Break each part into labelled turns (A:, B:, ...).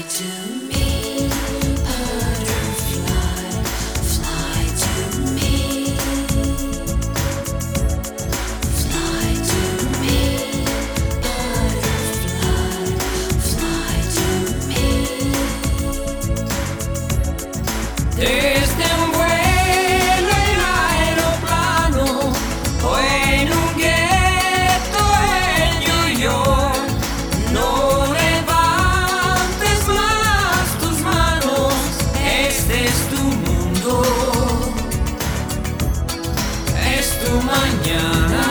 A: to me, butterfly, fly to me, fly to me, butterfly, fly to me. Desde un vuelo en aeroplano o en un gueto en New York, no levantes más tus manos, este es tu mundo, es tu mañana.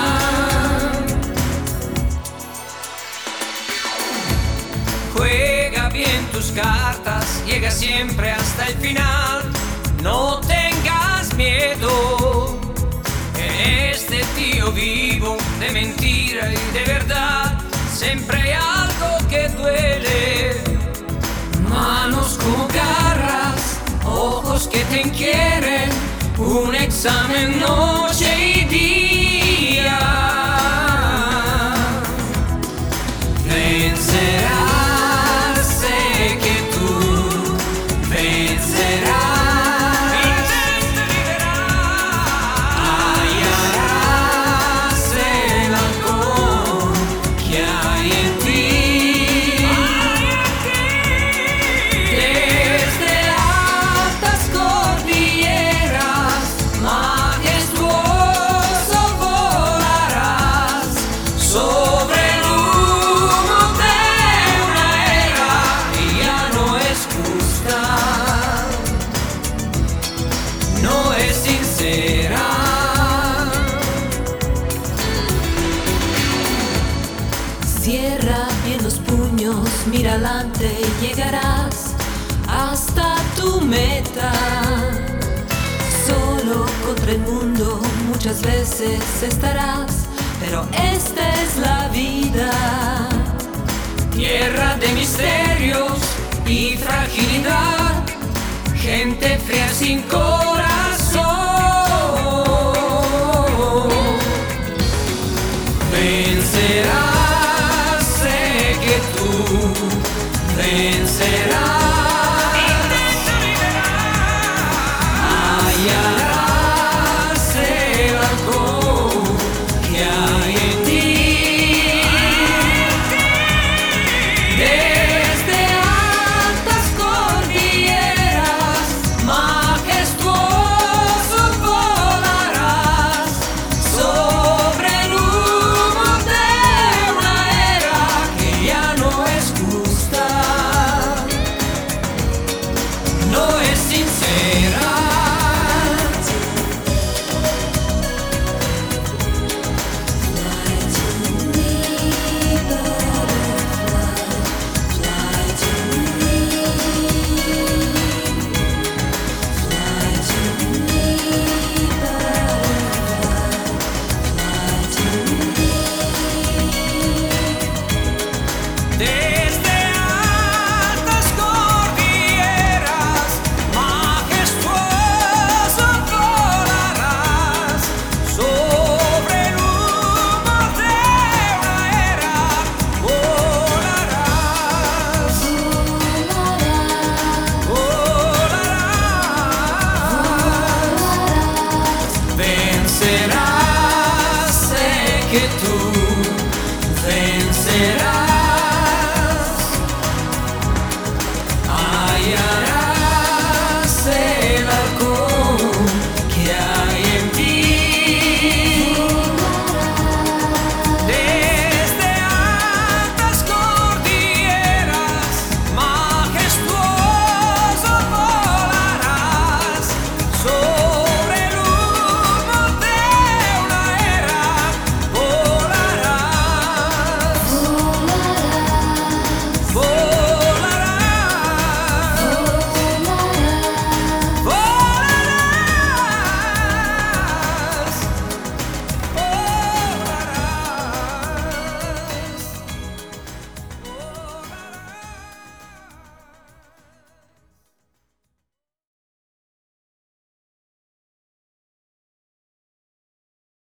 A: Juega bien tus cartas, llega siempre hasta el final, no tengas miedo. En este tío vivo de mentira y de verdad, siempre hay algo que duele. Manos como garras, ojos que te quieren, un examen noche y día. Vencerás, sé que tú vencerás. Hallarás el halcón que hay en ti. Desde altas cordilleras, majestuoso volarás sobre el humo de una era y ya no es justa, no es sincera. Cierra bien los puños, mira adelante y llegarás hasta tu meta. Solo contra el mundo muchas veces estarás, pero esta es la vida. Tierra de misterios y fragilidad, gente fría sin corazón. Vencerás, sé que tú vencerás.